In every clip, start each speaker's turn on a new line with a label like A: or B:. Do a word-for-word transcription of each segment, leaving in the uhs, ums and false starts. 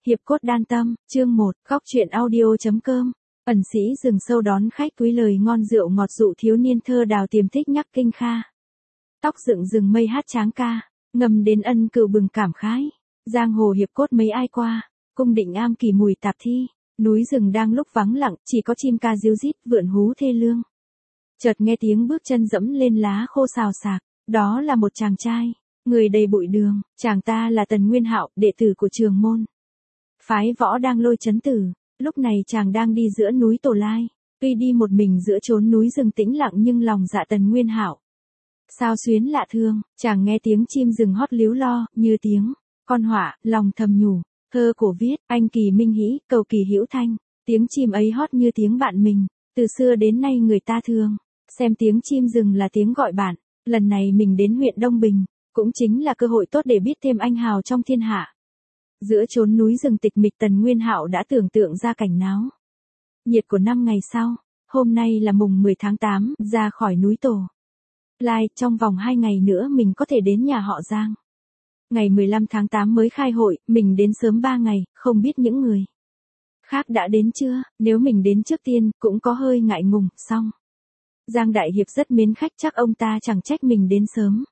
A: Hiệp cốt đan tâm, chương một, góc truyện audio.com. Ẩn sĩ rừng sâu đón khách quý lời ngon rượu ngọt dụ thiếu niên thơ đào tiềm thích nhắc kinh kha. Tóc dựng rừng mây hát tráng ca, ngầm đến ân cựu bừng cảm khái. Giang hồ hiệp cốt mấy ai qua, cung định am kỳ mùi tạp thi, núi rừng đang lúc vắng lặng, chỉ có chim ca ríu rít vượn hú thê lương. Chợt nghe tiếng bước chân dẫm lên lá khô xào xạc, đó là một chàng trai, người đầy bụi đường, chàng ta là Tần Nguyên Hạo, đệ tử của Trường Môn phái võ đang lôi chấn tử. Lúc này chàng đang đi giữa núi Tổ Lai, tuy đi một mình giữa chốn núi rừng tĩnh lặng nhưng lòng dạ Tần Nguyên Hạo sao xuyến lạ thương. Chàng nghe tiếng chim rừng hót líu lo, như tiếng con họa, lòng thầm nhủ, thơ cổ viết, anh kỳ minh hĩ, cầu kỳ hữu thanh. Tiếng chim ấy hót như tiếng bạn mình, từ xưa đến nay người ta thường xem tiếng chim rừng là tiếng gọi bạn. Lần này mình đến huyện Đông Bình, cũng chính là cơ hội tốt để biết thêm anh hào trong thiên hạ. Giữa chốn núi rừng tịch mịch, Tần Nguyên Hạo đã tưởng tượng ra cảnh náo nhiệt của năm ngày sau. Hôm nay là mùng mười tháng tám, ra khỏi núi Tổ Lai, trong vòng hai ngày nữa mình có thể đến nhà họ Giang. Ngày mười lăm tháng tám mới khai hội, mình đến sớm ba ngày, không biết những người khác đã đến chưa. Nếu mình đến trước tiên, cũng có hơi ngại ngùng. Xong, Giang Đại Hiệp rất mến khách, chắc ông ta chẳng trách mình đến sớm.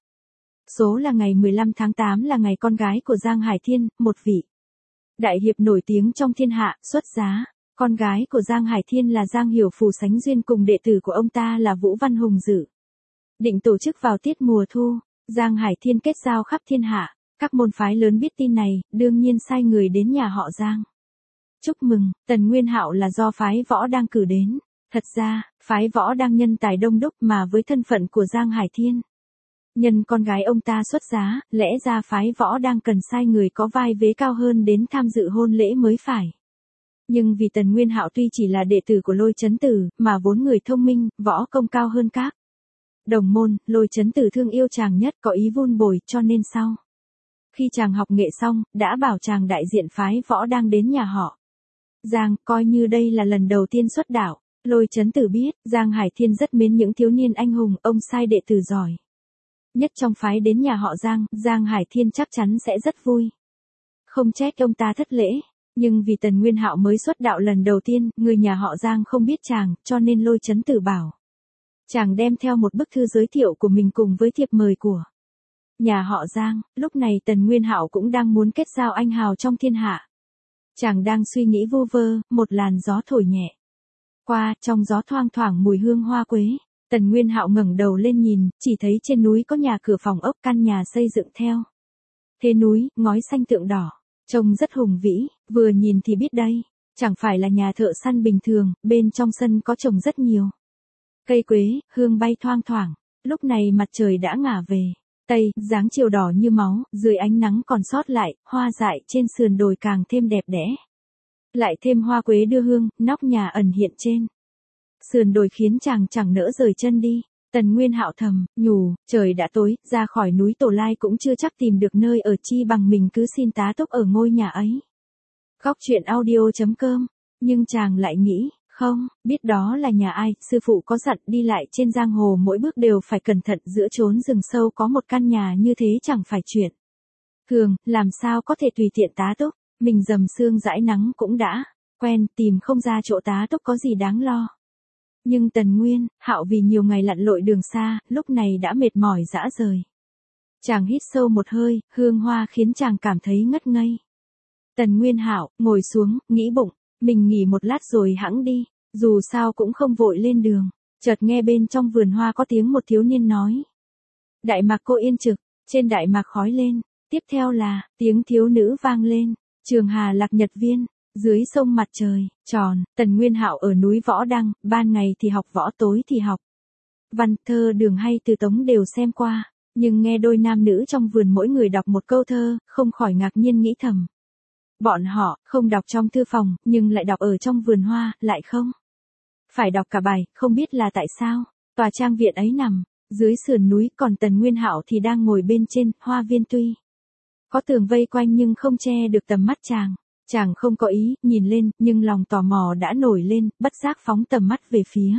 A: Số là ngày mười lăm tháng tám là ngày con gái của Giang Hải Thiên, một vị đại hiệp nổi tiếng trong thiên hạ, xuất giá. Con gái của Giang Hải Thiên là Giang Hiểu Phù sánh duyên cùng đệ tử của ông ta là Vũ Văn Hùng dự định tổ chức vào tiết mùa thu. Giang Hải Thiên kết giao khắp thiên hạ, các môn phái lớn biết tin này, đương nhiên sai người đến nhà họ Giang chúc mừng. Tần Nguyên Hạo là do phái võ đang cử đến. Thật ra, phái võ đang nhân tài đông đúc, mà với thân phận của Giang Hải Thiên, nhân con gái ông ta xuất giá, lẽ ra phái võ đang cần sai người có vai vế cao hơn đến tham dự hôn lễ mới phải. Nhưng vì Tần Nguyên Hạo tuy chỉ là đệ tử của Lôi Chấn Tử, mà vốn người thông minh, võ công cao hơn các đồng môn, Lôi Chấn Tử thương yêu chàng nhất, có ý vun bồi, cho nên sau khi chàng học nghệ xong, đã bảo chàng đại diện phái võ đang đến nhà họ Giang, coi như đây là lần đầu tiên xuất đạo. Lôi Chấn Tử biết, Giang Hải Thiên rất mến những thiếu niên anh hùng, ông sai đệ tử giỏi nhất trong phái đến nhà họ Giang, Giang Hải Thiên chắc chắn sẽ rất vui. Không trách ông ta thất lễ, nhưng vì Tần Nguyên Hạo mới xuất đạo lần đầu tiên, người nhà họ Giang không biết chàng, cho nên Lôi Chấn Tử bảo chàng đem theo một bức thư giới thiệu của mình cùng với thiệp mời của nhà họ Giang. Lúc này Tần Nguyên Hạo cũng đang muốn kết giao anh hào trong thiên hạ. Chàng đang suy nghĩ vu vơ, một làn gió thổi nhẹ qua, trong gió thoang thoảng mùi hương hoa quế. Tần Nguyên Hạo ngẩng đầu lên nhìn, chỉ thấy trên núi có nhà cửa phòng ốc, căn nhà xây dựng theo thế núi, ngói xanh tượng đỏ, trông rất hùng vĩ, vừa nhìn thì biết đây chẳng phải là nhà thợ săn bình thường. Bên trong sân có trồng rất nhiều cây quế, hương bay thoang thoảng. Lúc này mặt trời đã ngả về tây, dáng chiều đỏ như máu, dưới ánh nắng còn sót lại, hoa dại trên sườn đồi càng thêm đẹp đẽ. Lại thêm hoa quế đưa hương, nóc nhà ẩn hiện trên sườn đồi khiến chàng chẳng nỡ rời chân đi. Tần Nguyên Hạo thầm nhủ, trời đã tối, ra khỏi núi Tổ Lai cũng chưa chắc tìm được nơi ở, chi bằng mình cứ xin tá túc ở ngôi nhà ấy. Góc truyện audio.com. Nhưng chàng lại nghĩ, không, biết đó là nhà ai, sư phụ có dặn đi lại trên giang hồ mỗi bước đều phải cẩn thận, giữa chốn rừng sâu có một căn nhà như thế chẳng phải chuyện thường, làm sao có thể tùy tiện tá túc. Mình dầm sương dãi nắng cũng đã quen, tìm không ra chỗ tá túc có gì đáng lo. Nhưng Tần Nguyên Hạo vì nhiều ngày lặn lội đường xa, lúc này đã mệt mỏi rã rời. Chàng hít sâu một hơi, hương hoa khiến chàng cảm thấy ngất ngây. Tần Nguyên Hạo ngồi xuống, nghĩ bụng, mình nghỉ một lát rồi hẵng đi, dù sao cũng không vội lên đường. Chợt nghe bên trong vườn hoa có tiếng một thiếu niên nói: Đại Mạc cô yên trực. Trên đại mạc khói lên. Tiếp theo là tiếng thiếu nữ vang lên: Trường Hà lạc nhật viên. Dưới sông mặt trời tròn. Tần Nguyên Hạo ở núi Võ Đăng, ban ngày thì học võ, tối thì học văn, thơ đường hay từ tống đều xem qua. Nhưng nghe đôi nam nữ trong vườn mỗi người đọc một câu thơ, không khỏi ngạc nhiên nghĩ thầm. Bọn họ không đọc trong thư phòng, nhưng lại đọc ở trong vườn hoa, lại không phải đọc cả bài, không biết là tại sao. Tòa trang viện ấy nằm dưới sườn núi, còn Tần Nguyên Hạo thì đang ngồi bên trên. Hoa viên tuy có tường vây quanh nhưng không che được tầm mắt chàng. Chàng không có ý nhìn lên, nhưng lòng tò mò đã nổi lên, bất giác phóng tầm mắt về phía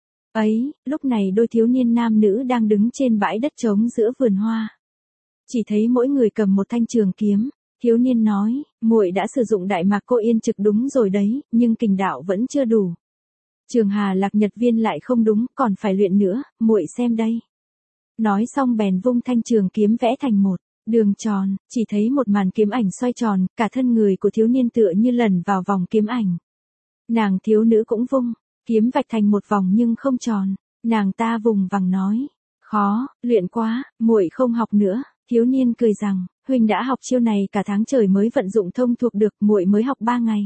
A: ấy. Lúc này đôi thiếu niên nam nữ đang đứng trên bãi đất trống giữa vườn hoa. Chỉ thấy mỗi người cầm một thanh trường kiếm, Thiếu niên nói, muội đã sử dụng Đại Mạc Cô Yên Trực đúng rồi đấy, nhưng kình đạo vẫn chưa đủ. Trường Hà Lạc Nhật Viên lại không đúng, còn phải luyện nữa, muội xem đây. Nói xong bèn vung thanh trường kiếm vẽ thành một đường tròn, chỉ thấy một màn kiếm ảnh xoay tròn, cả thân người của thiếu niên tựa như lẩn vào vòng kiếm ảnh. Nàng thiếu nữ cũng vung, kiếm vạch thành một vòng nhưng không tròn, nàng ta vùng vằng nói, khó, luyện quá, muội không học nữa. Thiếu niên cười rằng, huynh đã học chiêu này cả tháng trời mới vận dụng thông thuộc được, muội mới học ba ngày.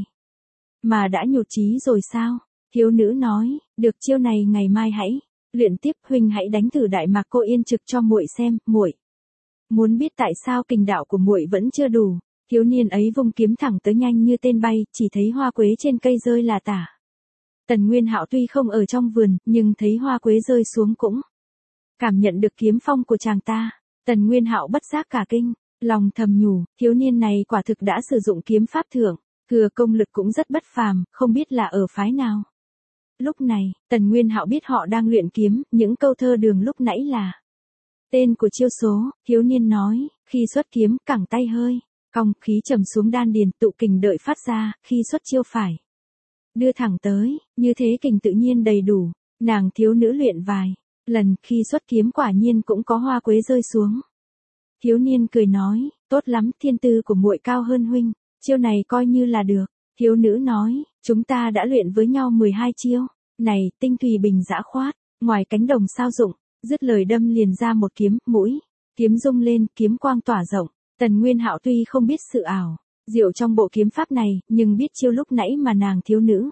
A: Mà đã nhụt chí rồi sao? Thiếu nữ nói, được, chiêu này ngày mai hãy luyện tiếp, huynh hãy đánh thử Đại Mạc Cô Yên Trực cho muội xem, muội. Muốn biết tại sao kình đạo của muội vẫn chưa đủ? Thiếu niên ấy vung kiếm thẳng tới nhanh như tên bay, chỉ thấy hoa quế trên cây rơi là tả. Tần Nguyên Hạo tuy không ở trong vườn, nhưng thấy hoa quế rơi xuống cũng cảm nhận được kiếm phong của chàng ta. Tần Nguyên Hạo bất giác cả kinh, lòng thầm nhủ, thiếu niên này quả thực đã sử dụng kiếm pháp thượng, thừa công lực cũng rất bất phàm, không biết là ở phái nào. Lúc này, Tần Nguyên Hạo biết họ đang luyện kiếm, những câu thơ đường lúc nãy là tên của chiêu số. Thiếu niên nói, khi xuất kiếm, cẳng tay hơi cong, khí trầm xuống đan điền, tụ kình đợi phát ra, khi xuất chiêu phải đưa thẳng tới, như thế kình tự nhiên đầy đủ. Nàng thiếu nữ luyện vài lần, khi xuất kiếm quả nhiên cũng có hoa quế rơi xuống. Thiếu niên cười nói, tốt lắm, thiên tư của muội cao hơn huynh, chiêu này coi như là được. Thiếu nữ nói, chúng ta đã luyện với nhau mười hai chiêu, này, tinh thùy bình dã khoát, ngoài cánh đồng sao dụng. Dứt lời đâm liền ra một kiếm, mũi kiếm rung lên, kiếm quang tỏa rộng. Tần Nguyên Hạo tuy không biết sự ảo diệu trong bộ kiếm pháp này, nhưng biết chiêu lúc nãy mà nàng thiếu nữ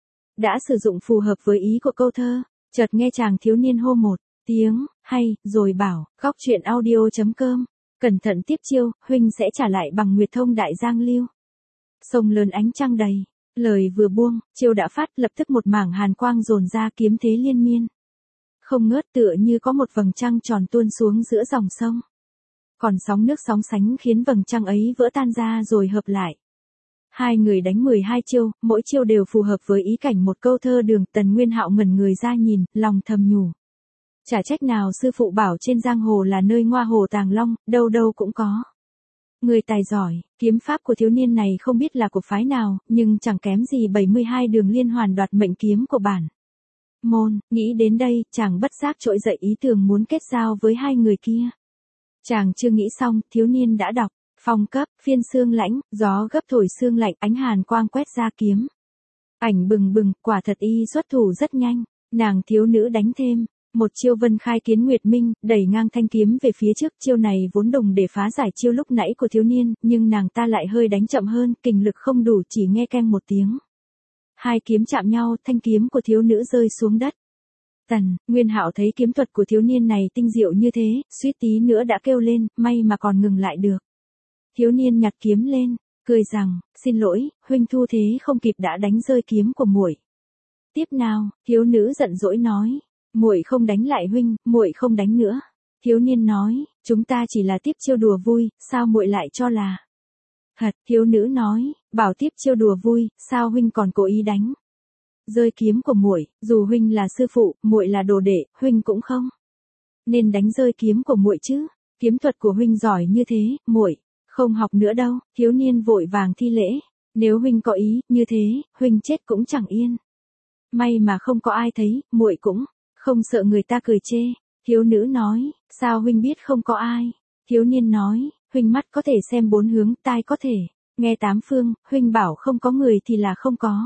A: đã sử dụng phù hợp với ý của câu thơ. Chợt nghe chàng thiếu niên hô một tiếng hay, rồi bảo, góc truyện audio chấm com, cẩn thận tiếp chiêu, huynh sẽ trả lại bằng Nguyệt Thông Đại Giang Lưu. Sông lớn ánh trăng đầy, lời vừa buông, chiêu đã phát, lập tức một mảng hàn quang dồn ra, kiếm thế liên miên không ngớt, tựa như có một vầng trăng tròn tuôn xuống giữa dòng sông. Còn sóng nước sóng sánh khiến vầng trăng ấy vỡ tan ra rồi hợp lại. Hai người đánh mười hai chiêu, mỗi chiêu đều phù hợp với ý cảnh một câu thơ đường. Tần Nguyên Hạo ngẩn người ra nhìn, lòng thầm nhủ. Chả trách nào sư phụ bảo trên giang hồ là nơi ngoa hồ tàng long, đâu đâu cũng có người tài giỏi. Kiếm pháp của thiếu niên này không biết là của phái nào, nhưng chẳng kém gì bảy mươi hai đường liên hoàn đoạt mệnh kiếm của bản môn. Nghĩ đến đây, chàng bất giác trỗi dậy ý tưởng muốn kết giao với hai người kia. Chàng chưa nghĩ xong, thiếu niên đã đọc, phong cấp, phiên sương lãnh, gió gấp thổi sương lạnh, ánh hàn quang quét ra kiếm ảnh bừng bừng, quả thật y xuất thủ rất nhanh. Nàng thiếu nữ đánh thêm một chiêu vân khai kiến nguyệt minh, đẩy ngang thanh kiếm về phía trước. Chiêu này vốn đùng để phá giải chiêu lúc nãy của thiếu niên, nhưng nàng ta lại hơi đánh chậm hơn, kình lực không đủ, chỉ nghe keng một tiếng. Hai kiếm chạm nhau, thanh kiếm của thiếu nữ rơi xuống đất. Tần Nguyên Hạo thấy kiếm thuật của thiếu niên này tinh diệu như thế, suýt tí nữa đã kêu lên, may mà còn ngừng lại được. Thiếu niên nhặt kiếm lên, cười rằng, xin lỗi, huynh thu thế không kịp đã đánh rơi kiếm của muội. Tiếp nào, thiếu nữ giận dỗi nói, muội không đánh lại huynh, muội không đánh nữa. Thiếu niên nói, chúng ta chỉ là tiếp chiêu đùa vui, sao muội lại cho là thật? Thiếu nữ nói, bảo tiếp chiêu đùa vui, sao huynh còn cố ý đánh rơi kiếm của muội? Dù huynh là sư phụ, muội là đồ đệ, huynh cũng không nên đánh rơi kiếm của muội chứ. Kiếm thuật của huynh giỏi như thế, muội không học nữa đâu. Thiếu niên vội vàng thi lễ, nếu huynh có ý như thế, huynh chết cũng chẳng yên. May mà không có ai thấy, muội cũng không sợ người ta cười chê. Thiếu nữ nói, sao huynh biết không có ai? Thiếu niên nói, huynh mắt có thể xem bốn hướng, tai có thể nghe tám phương, huynh bảo không có người thì là không có.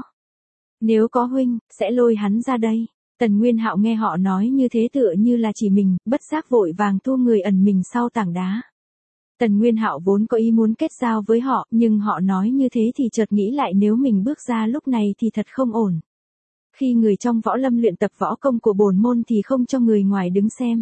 A: Nếu có huynh, sẽ lôi hắn ra đây. Tần Nguyên Hạo nghe họ nói như thế tựa như là chỉ mình, bất giác vội vàng thu người ẩn mình sau tảng đá. Tần Nguyên Hạo vốn có ý muốn kết giao với họ, nhưng họ nói như thế thì chợt nghĩ lại nếu mình bước ra lúc này thì thật không ổn. Khi người trong võ lâm luyện tập võ công của bổn môn thì không cho người ngoài đứng xem.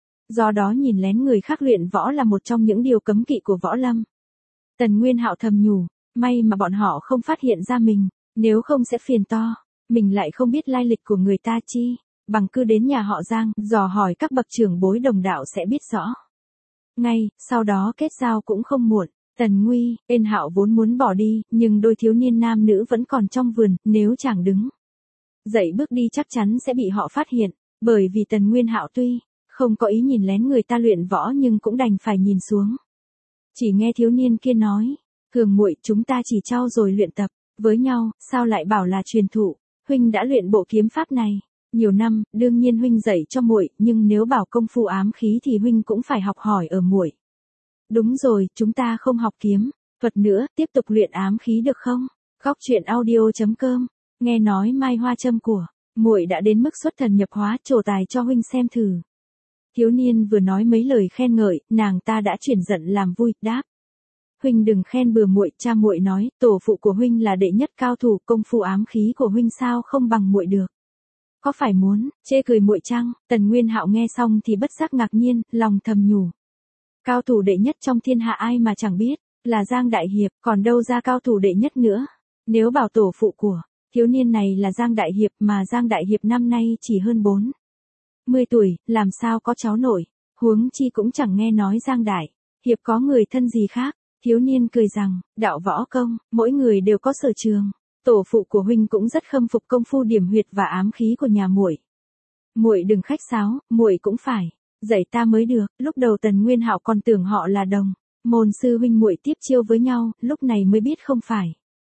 A: Do đó nhìn lén người khác luyện võ là một trong những điều cấm kỵ của võ lâm. Tần Nguyên Hạo thầm nhủ, may mà bọn họ không phát hiện ra mình, nếu không sẽ phiền to. Mình lại không biết lai lịch của người ta chi, bằng cứ đến nhà họ Giang, dò hỏi các bậc trưởng bối đồng đạo sẽ biết rõ. Ngay, sau đó kết giao cũng không muộn. Tần Nguy, Ên Hạo vốn muốn bỏ đi, nhưng đôi thiếu niên nam nữ vẫn còn trong vườn, nếu chàng đứng dậy bước đi chắc chắn sẽ bị họ phát hiện, bởi vì Tần Nguyên Hạo tuy không có ý nhìn lén người ta luyện võ nhưng cũng đành phải nhìn xuống. Chỉ nghe thiếu niên kia nói, Thường muội, chúng ta chỉ trau dồi luyện tập với nhau, sao lại bảo là truyền thụ? Huynh đã luyện bộ kiếm pháp này nhiều năm, đương nhiên huynh dạy cho muội, nhưng nếu bảo công phu ám khí thì huynh cũng phải học hỏi ở muội. Đúng rồi, chúng ta không học kiếm thuật nữa, tiếp tục luyện ám khí được không? Góc truyện audio.com. Nghe nói mai hoa châm của muội đã đến mức xuất thần nhập hóa, trổ tài cho huynh xem thử. Thiếu niên vừa nói mấy lời khen ngợi, nàng ta đã chuyển giận làm vui, đáp: Huynh đừng khen bừa muội, cha muội nói, tổ phụ của huynh là đệ nhất cao thủ, công phu ám khí của huynh sao không bằng muội được. Có phải muốn chê cười muội chăng? Tần Nguyên Hạo nghe xong thì bất giác ngạc nhiên, lòng thầm nhủ. Cao thủ đệ nhất trong thiên hạ ai mà chẳng biết, là Giang Đại Hiệp, còn đâu ra cao thủ đệ nhất nữa. Nếu bảo tổ phụ của thiếu niên này là Giang Đại Hiệp, mà Giang Đại Hiệp năm nay chỉ hơn bốn mươi tuổi, làm sao có cháu nổi, huống chi cũng chẳng nghe nói Giang Đại Hiệp có người thân gì khác. Thiếu niên cười rằng, đạo võ công, mỗi người đều có sở trường. Tổ phụ của huynh cũng rất khâm phục công phu điểm huyệt và ám khí của nhà muội. Muội đừng khách sáo, muội cũng phải dạy ta mới được. Lúc đầu Tần Nguyên Hạo còn tưởng họ là đồng môn sư huynh muội tiếp chiêu với nhau, lúc này mới biết không phải.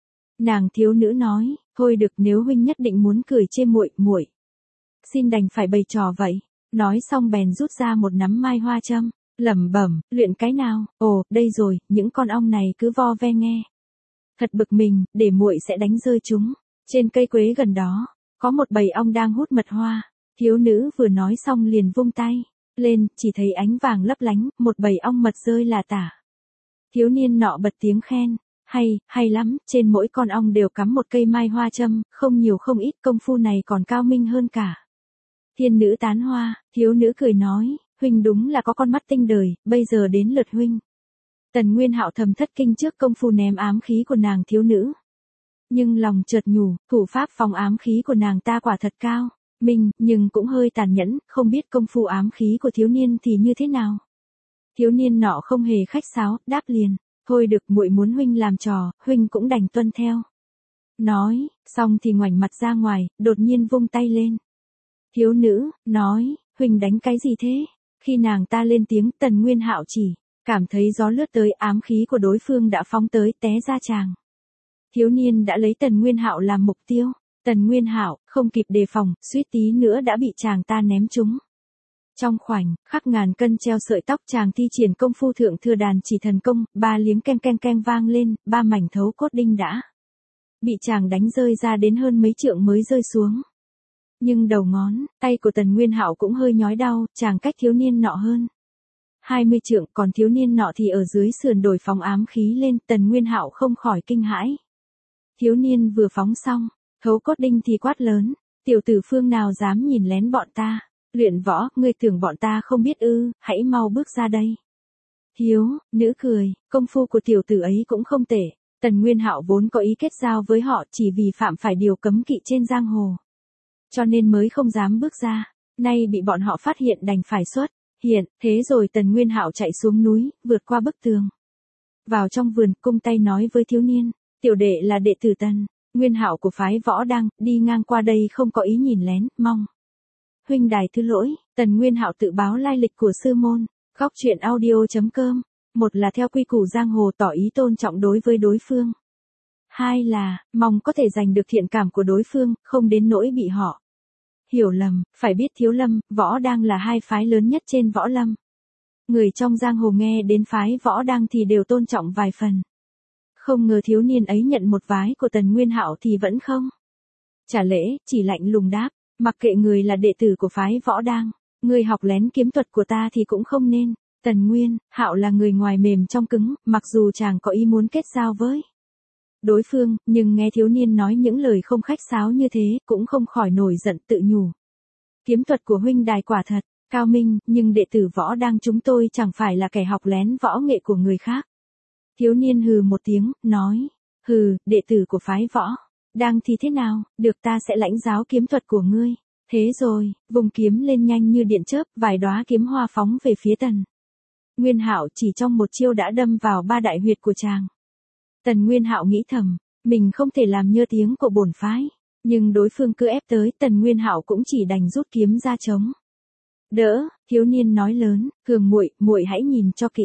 A: Nàng thiếu nữ nói, thôi được, nếu huynh nhất định muốn cười chê muội, muội xin đành phải bày trò vậy. Nói xong bèn rút ra một nắm mai hoa châm, lẩm bẩm, luyện cái nào? Ồ, đây rồi, những con ong này cứ vo ve nghe. Thật bực mình, để muội sẽ đánh rơi chúng. Trên cây quế gần đó, có một bầy ong đang hút mật hoa. Thiếu nữ vừa nói xong liền vung tay lên, chỉ thấy ánh vàng lấp lánh, một bầy ong mật rơi là tả. Thiếu niên nọ bật tiếng khen, hay, hay lắm, trên mỗi con ong đều cắm một cây mai hoa châm, không nhiều không ít, công phu này còn cao minh hơn cả thiên nữ tán hoa. Thiếu nữ cười nói, huynh đúng là có con mắt tinh đời, bây giờ đến lượt huynh. Tần Nguyên Hạo thầm thất kinh trước công phu ném ám khí của nàng thiếu nữ. Nhưng lòng chợt nhủ, thủ pháp phòng ám khí của nàng ta quả thật cao minh, nhưng cũng hơi tàn nhẫn, không biết công phu ám khí của thiếu niên thì như thế nào. Thiếu niên nọ không hề khách sáo, đáp liền, thôi được, muội muốn huynh làm trò, huynh cũng đành tuân theo. Nói, xong thì ngoảnh mặt ra ngoài, đột nhiên vung tay lên. Thiếu nữ nói, huynh đánh cái gì thế? Khi nàng ta lên tiếng, Tần Nguyên Hạo chỉ cảm thấy gió lướt tới, ám khí của đối phương đã phóng tới, té ra tràng. Thiếu niên đã lấy Tần Nguyên Hạo làm mục tiêu. Tần Nguyên Hạo không kịp đề phòng, suýt tí nữa đã bị chàng ta ném trúng. Trong khoảnh khắc ngàn cân treo sợi tóc, chàng thi triển công phu thượng thừa đàn chỉ thần công, ba liếng ken ken ken vang lên, ba mảnh thấu cốt đinh đã bị chàng đánh rơi ra đến hơn mấy trượng mới rơi xuống. Nhưng đầu ngón tay của Tần Nguyên Hạo cũng hơi nhói đau, chàng cách thiếu niên nọ hơn hai mươi trượng, còn thiếu niên nọ thì ở dưới sườn đồi phóng ám khí lên. Tần Nguyên Hạo không khỏi kinh hãi. Thiếu niên vừa phóng xong thấu cốt đinh thì quát lớn, tiểu tử phương nào dám nhìn lén bọn ta luyện võ, ngươi tưởng bọn ta không biết ư? Hãy mau bước ra đây. Thiếu nữ cười, công phu của tiểu tử ấy cũng không tệ. Tần Nguyên Hạo vốn có ý kết giao với họ, chỉ vì phạm phải điều cấm kỵ trên giang hồ, cho nên mới không dám bước ra. Nay bị bọn họ phát hiện đành phải xuất hiện. Thế rồi Tần Nguyên Hạo chạy xuống núi, vượt qua bức tường, vào trong vườn, cung tay nói với thiếu niên, tiểu đệ là đệ tử Tần Nguyên Hạo của phái Võ Đăng, đi ngang qua đây không có ý nhìn lén, mong huynh đài thứ lỗi. Tần Nguyên Hạo tự báo lai lịch của sư môn. Góc truyện audio.com. Một là theo quy củ giang hồ, tỏ ý tôn trọng đối với đối phương. Hai là mong có thể giành được thiện cảm của đối phương, không đến nỗi bị họ hiểu lầm. Phải biết Thiếu Lâm, Võ Đăng là hai phái lớn nhất trên võ lâm. Người trong giang hồ nghe đến phái Võ Đăng thì đều tôn trọng vài phần. Không ngờ thiếu niên ấy nhận một vái của Tần Nguyên Hạo thì vẫn không trả lễ, chỉ lạnh lùng đáp, mặc kệ người là đệ tử của phái Võ Đăng, người học lén kiếm thuật của ta thì cũng không nên. Tần Nguyên Hạo là người ngoài mềm trong cứng, mặc dù chàng có ý muốn kết giao với đối phương, nhưng nghe thiếu niên nói những lời không khách sáo như thế, cũng không khỏi nổi giận, tự nhủ. Kiếm thuật của huynh đài quả thật cao minh, nhưng đệ tử Võ Đăng chúng tôi chẳng phải là kẻ học lén võ nghệ của người khác. Thiếu niên hừ một tiếng, nói, hừ, đệ tử của phái Võ Đăng thì thế nào, được, ta sẽ lãnh giáo kiếm thuật của ngươi. Thế rồi, vùng kiếm lên nhanh như điện chớp, vài đóa kiếm hoa phóng về phía Tần Nguyên Hạo, chỉ trong một chiêu đã đâm vào ba đại huyệt của chàng. Tần Nguyên Hạo nghĩ thầm, mình không thể làm nhơ tiếng của bổn phái, nhưng đối phương cứ ép tới, Tần Nguyên Hạo cũng chỉ đành rút kiếm ra chống đỡ. Thiếu niên nói lớn, Thường muội, muội hãy nhìn cho kỹ,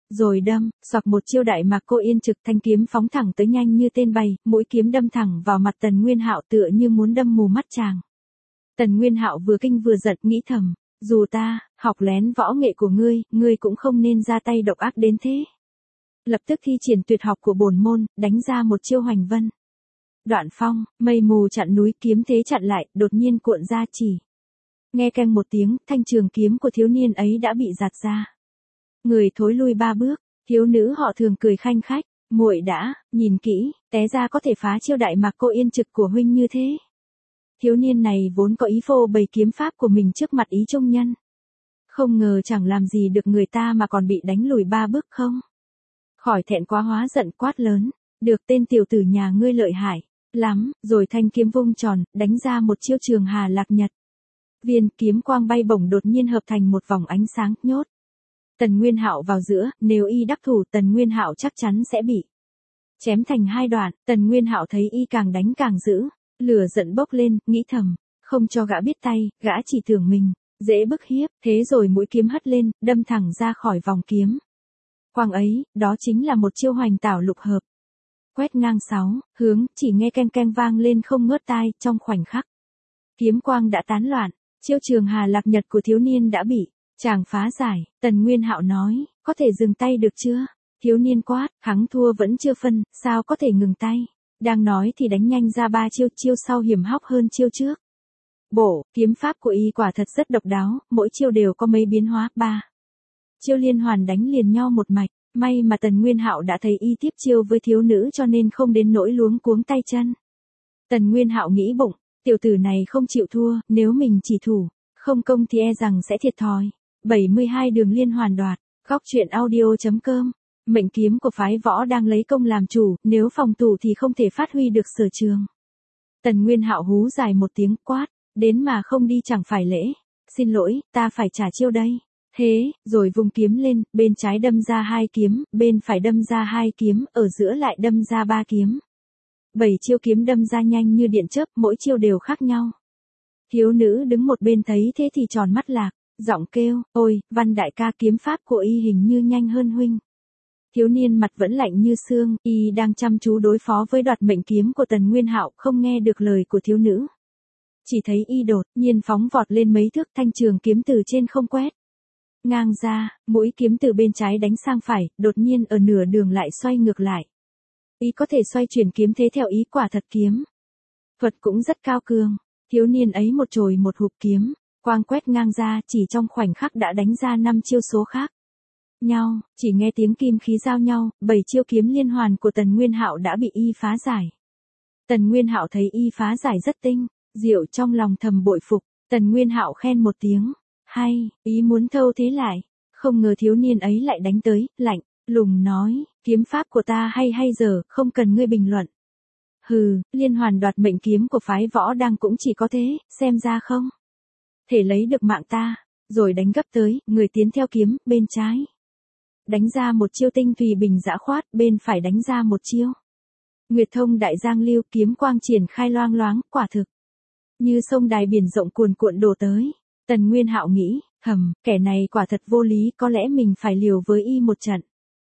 A: rồi đâm, xoạc một chiêu đại mạc cô yên trực, thanh kiếm phóng thẳng tới nhanh như tên bay, mũi kiếm đâm thẳng vào mặt Tần Nguyên Hạo tựa như muốn đâm mù mắt chàng. Tần Nguyên Hạo vừa kinh vừa giận, nghĩ thầm, dù ta học lén võ nghệ của ngươi, ngươi cũng không nên ra tay độc ác đến thế. Lập tức thi triển tuyệt học của bổn môn, đánh ra một chiêu hoành vân. Đoạn phong, mây mù chặn núi, kiếm thế chặn lại, đột nhiên cuộn ra chỉ. Nghe keng một tiếng, thanh trường kiếm của thiếu niên ấy đã bị giạt ra. Người thối lui ba bước, thiếu nữ họ Thường cười khanh khách, muội đã, nhìn kỹ, té ra có thể phá chiêu đại mạc cô yên trực của huynh như thế. Thiếu niên này vốn có ý phô bày kiếm pháp của mình trước mặt ý trung nhân. Không ngờ chẳng làm gì được người ta mà còn bị đánh lùi ba bước không. Khỏi thẹn quá hóa giận quát lớn, được tên tiểu tử nhà ngươi lợi hại lắm, rồi thanh kiếm vung tròn, đánh ra một chiêu Trường Hà Lạc Nhật. Viên kiếm quang bay bổng đột nhiên hợp thành một vòng ánh sáng, nhốt Tần Nguyên Hạo vào giữa, nếu y đắc thủ Tần Nguyên Hạo chắc chắn sẽ bị chém thành hai đoạn. Tần Nguyên Hạo thấy y càng đánh càng dữ, lửa giận bốc lên, nghĩ thầm, không cho gã biết tay, gã chỉ tưởng mình dễ bức hiếp, thế rồi mũi kiếm hất lên, đâm thẳng ra khỏi vòng kiếm. Quang ấy, đó chính là một chiêu hoành tảo lục hợp. Quét ngang sáu hướng, chỉ nghe keng keng vang lên không ngớt tai, trong khoảnh khắc. Kiếm quang đã tán loạn, chiêu Trường Hà Lạc Nhật của thiếu niên đã bị chàng phá giải. Tần Nguyên Hạo nói, có thể dừng tay được chưa? Thiếu niên quát, thắng thua vẫn chưa phân, sao có thể ngừng tay? Đang nói thì đánh nhanh ra ba chiêu, chiêu sau hiểm hóc hơn chiêu trước. Bổ, kiếm pháp của y quả thật rất độc đáo, mỗi chiêu đều có mấy biến hóa, ba chiêu liên hoàn đánh liền nhau một mạch. May mà Tần Nguyên Hạo đã thấy y tiếp chiêu với thiếu nữ cho nên không đến nỗi luống cuống tay chân. Tần Nguyên Hạo nghĩ bụng, tiểu tử này không chịu thua, nếu mình chỉ thủ không công thì e rằng sẽ thiệt thòi. bảy mươi hai đường liên hoàn đoạt, góc truyện audio chấm com. Mệnh kiếm của phái võ đang lấy công làm chủ, nếu phòng thủ thì không thể phát huy được sở trường. Tần Nguyên Hạo hú dài một tiếng, quát, đến mà không đi chẳng phải lễ. Xin lỗi, ta phải trả chiêu đây. Thế, rồi vùng kiếm lên, bên trái đâm ra hai kiếm, bên phải đâm ra hai kiếm, ở giữa lại đâm ra ba kiếm. Bảy chiêu kiếm đâm ra nhanh như điện chớp, mỗi chiêu đều khác nhau. Thiếu nữ đứng một bên thấy thế thì tròn mắt lạc, giọng kêu, ôi, Văn đại ca, kiếm pháp của y hình như nhanh hơn huynh. Thiếu niên mặt vẫn lạnh như xương, y đang chăm chú đối phó với đoạt mệnh kiếm của Tần Nguyên Hạo, không nghe được lời của thiếu nữ. Chỉ thấy y đột nhiên phóng vọt lên mấy thước, thanh trường kiếm từ trên không quét ngang ra, mũi kiếm từ bên trái đánh sang phải, đột nhiên ở nửa đường lại xoay ngược lại. Y có thể xoay chuyển kiếm thế theo ý, quả thật kiếm thuật cũng rất cao cường. Thiếu niên ấy một chồi một hụp kiếm, quang quét ngang ra, chỉ trong khoảnh khắc đã đánh ra năm chiêu số khác nhau, chỉ nghe tiếng kim khí giao nhau, bảy chiêu kiếm liên hoàn của Tần Nguyên Hạo đã bị y phá giải. Tần Nguyên Hạo thấy y phá giải rất tinh diệu, trong lòng thầm bội phục. Tần Nguyên Hạo khen một tiếng, hay, ý muốn thâu thế lại, không ngờ thiếu niên ấy lại đánh tới, lạnh lùng nói, kiếm pháp của ta hay hay giờ, không cần ngươi bình luận. Hừ, liên hoàn đoạt mệnh kiếm của phái võ đang cũng chỉ có thế, xem ra không thể lấy được mạng ta. Rồi đánh gấp tới, người tiến theo kiếm, bên trái đánh ra một chiêu tinh tùy bình dã khoát, bên phải đánh ra một chiêu Nguyệt Thông Đại Giang Lưu, kiếm quang triển khai loang loáng, quả thực như sông đài biển rộng cuồn cuộn đổ tới. Tần Nguyên Hạo nghĩ, hầm, kẻ này quả thật vô lý, có lẽ mình phải liều với y một trận.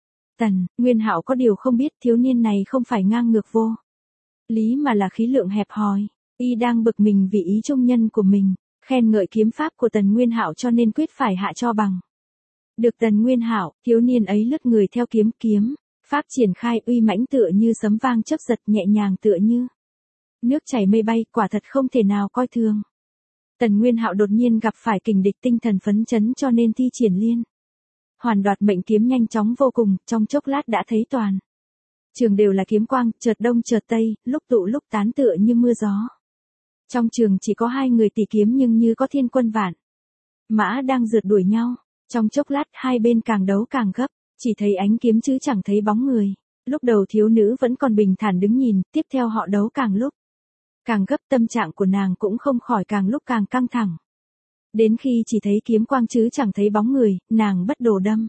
A: Tần Nguyên Hạo có điều không biết, thiếu niên này không phải ngang ngược vô lý mà là khí lượng hẹp hòi. Y đang bực mình vì ý trung nhân của mình khen ngợi kiếm pháp của Tần Nguyên Hạo cho nên quyết phải hạ cho bằng được Tần Nguyên Hạo. Thiếu niên ấy lướt người theo kiếm, kiếm pháp triển khai uy mãnh tựa như sấm vang chớp giật, nhẹ nhàng tựa như nước chảy mây bay, quả thật không thể nào coi thường. Tần Nguyên Hạo đột nhiên gặp phải kình địch, tinh thần phấn chấn cho nên thi triển liên hoàn đoạt mệnh kiếm nhanh chóng vô cùng, trong chốc lát đã thấy toàn trường đều là kiếm quang, chợt đông chợt tây, lúc tụ lúc tán tựa như mưa gió. Trong trường chỉ có hai người tỷ kiếm nhưng như có thiên quân vạn mã đang rượt đuổi nhau. Trong chốc lát hai bên càng đấu càng gấp, chỉ thấy ánh kiếm chứ chẳng thấy bóng người. Lúc đầu thiếu nữ vẫn còn bình thản đứng nhìn, tiếp theo họ đấu càng lúc càng gấp, tâm trạng của nàng cũng không khỏi càng lúc càng căng thẳng. Đến khi chỉ thấy kiếm quang chứ chẳng thấy bóng người, nàng bất đồ đâm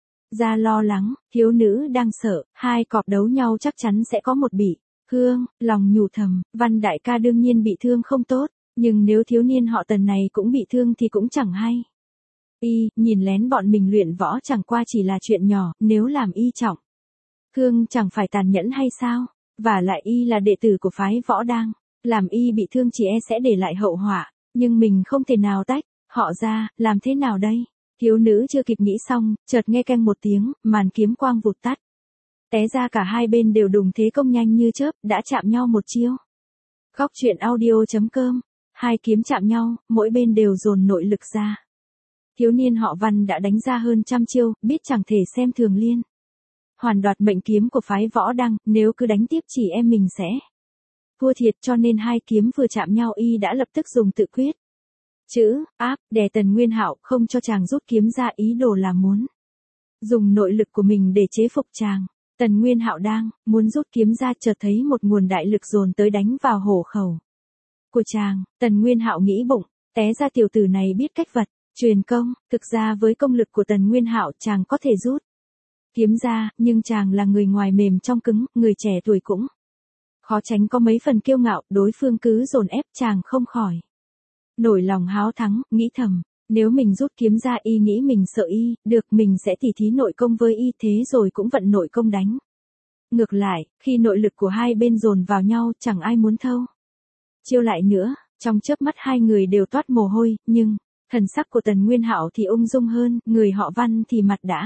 A: ra lo lắng, thiếu nữ đang sợ, hai cọp đấu nhau chắc chắn sẽ có một bị thương, lòng nhủ thầm, Văn đại ca đương nhiên bị thương không tốt, nhưng nếu thiếu niên họ Tần này cũng bị thương thì cũng chẳng hay. Y, nhìn lén bọn mình luyện võ chẳng qua chỉ là chuyện nhỏ, nếu làm Y trọng thương chẳng phải tàn nhẫn hay sao? Và lại Y là đệ tử của phái võ đang, làm Y bị thương chỉ e sẽ để lại hậu họa, nhưng mình không thể nào tách họ ra, làm thế nào đây? Thiếu nữ chưa kịp nghĩ xong, chợt nghe canh một tiếng, màn kiếm quang vụt tắt. Té ra cả hai bên đều đùng thế công nhanh như chớp, đã chạm nhau một chiêu. Góc truyện audio.com, hai kiếm chạm nhau, mỗi bên đều dồn nội lực ra. Thiếu niên họ Văn đã đánh ra hơn trăm chiêu, biết chẳng thể xem thường Liên Hoàn đoạt mệnh kiếm của phái võ đăng, nếu cứ đánh tiếp chỉ em mình sẽ thua thiệt, cho nên hai kiếm vừa chạm nhau Y đã lập tức dùng tự quyết. Chữ, áp, đè Tần Nguyên Hạo không cho chàng rút kiếm ra, ý đồ là muốn dùng nội lực của mình để chế phục chàng. Tần Nguyên Hạo đang muốn rút kiếm ra, chợt thấy một nguồn đại lực dồn tới đánh vào hổ khẩu của chàng. Tần Nguyên Hạo nghĩ bụng, té ra tiểu tử này biết cách vật truyền công. Thực ra với công lực của Tần Nguyên Hạo chàng có thể rút kiếm ra, nhưng chàng là người ngoài mềm trong cứng, người trẻ tuổi cũng khó tránh có mấy phần kiêu ngạo, đối phương cứ dồn ép chàng không khỏi nổi lòng háo thắng, nghĩ thầm, nếu mình rút kiếm ra Y nghĩ mình sợ Y, được mình sẽ tỉ thí nội công với Y, thế rồi cũng vận nội công đánh. Ngược lại, khi nội lực của hai bên dồn vào nhau chẳng ai muốn thâu chiêu lại nữa, trong chớp mắt hai người đều toát mồ hôi, nhưng thần sắc của Tần Nguyên Hạo thì ung dung hơn, người họ Văn thì mặt đã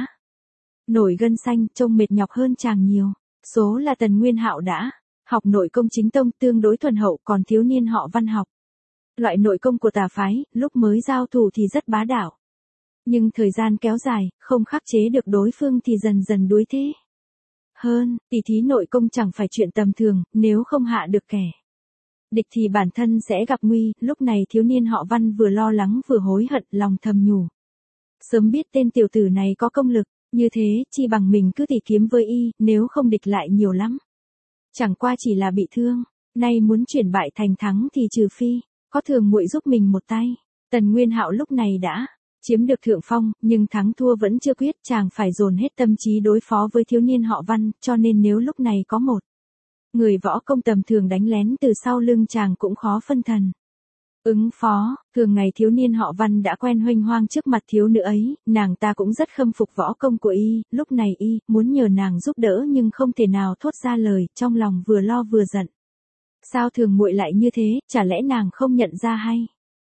A: nổi gân xanh, trông mệt nhọc hơn chàng nhiều. Số là Tần Nguyên Hạo đã học nội công chính tông tương đối thuần hậu, còn thiếu niên họ Văn học loại nội công của tà phái, lúc mới giao thủ thì rất bá đạo. Nhưng thời gian kéo dài, không khắc chế được đối phương thì dần dần đuối thế. Hơn, tỉ thí nội công chẳng phải chuyện tầm thường, nếu không hạ được kẻ địch thì bản thân sẽ gặp nguy. Lúc này thiếu niên họ Văn vừa lo lắng vừa hối hận, lòng thầm nhủ. Sớm biết tên tiểu tử này có công lực như thế, chi bằng mình cứ tỉ kiếm với Y, nếu không địch lại nhiều lắm. Chẳng qua chỉ là bị thương, nay muốn chuyển bại thành thắng thì trừ phi có Thường muội giúp mình một tay. Tần Nguyên Hạo lúc này đã chiếm được thượng phong, nhưng thắng thua vẫn chưa quyết, chàng phải dồn hết tâm trí đối phó với thiếu niên họ Văn, cho nên nếu lúc này có một người võ công tầm thường đánh lén từ sau lưng chàng cũng khó phân thần ứng phó. Thường ngày thiếu niên họ Văn đã quen huênh hoang trước mặt thiếu nữ ấy, nàng ta cũng rất khâm phục võ công của Y, lúc này Y muốn nhờ nàng giúp đỡ nhưng không thể nào thốt ra lời, trong lòng vừa lo vừa giận. Sao Thường muội lại như thế, chả lẽ nàng không nhận ra hay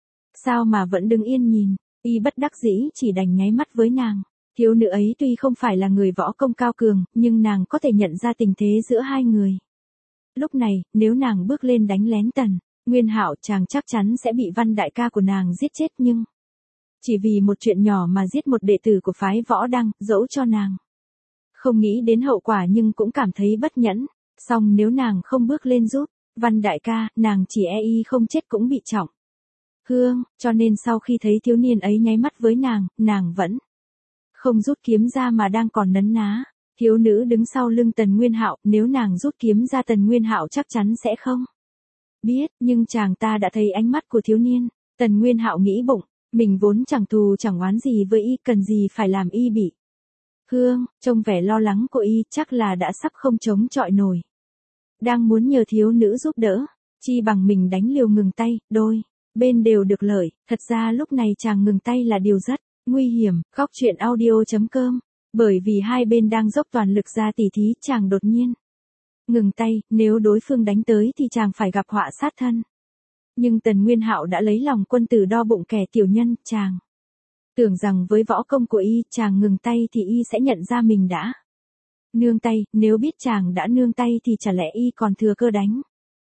A: sao mà vẫn đứng yên nhìn? Y bất đắc dĩ chỉ đành nháy mắt với nàng. Thiếu nữ ấy tuy không phải là người võ công cao cường, nhưng nàng có thể nhận ra tình thế giữa hai người. Lúc này, nếu nàng bước lên đánh lén Tần Nguyên Hạo, chàng chắc chắn sẽ bị Văn đại ca của nàng giết chết, nhưng chỉ vì một chuyện nhỏ mà giết một đệ tử của phái võ đăng, dẫu cho nàng không nghĩ đến hậu quả nhưng cũng cảm thấy bất nhẫn. Song nếu nàng không bước lên giúp Văn đại ca, nàng chỉ e Y không chết cũng bị trọng thương, cho nên sau khi thấy thiếu niên ấy nháy mắt với nàng, nàng vẫn không rút kiếm ra mà đang còn nấn ná. Thiếu nữ đứng sau lưng Tần Nguyên Hạo, nếu nàng rút kiếm ra Tần Nguyên Hạo chắc chắn sẽ không biết, nhưng chàng ta đã thấy ánh mắt của thiếu niên. Tần Nguyên Hạo nghĩ bụng, mình vốn chẳng thù chẳng oán gì với Y, cần gì phải làm Y bị thương. Trông vẻ lo lắng của Y chắc là đã sắp không chống chọi nổi, đang muốn nhờ thiếu nữ giúp đỡ, chi bằng mình đánh liều ngừng tay, đôi bên đều được lợi. Thật ra lúc này chàng ngừng tay là điều rất nguy hiểm. Góc truyện audio.com, bởi vì hai bên đang dốc toàn lực ra tỉ thí, chàng đột nhiên ngừng tay, nếu đối phương đánh tới thì chàng phải gặp họa sát thân. Nhưng Tần Nguyên Hạo đã lấy lòng quân tử đo bụng kẻ tiểu nhân, chàng tưởng rằng với võ công của Y, chàng ngừng tay thì Y sẽ nhận ra mình đã nương tay, nếu biết chàng đã nương tay thì chả lẽ Y còn thừa cơ đánh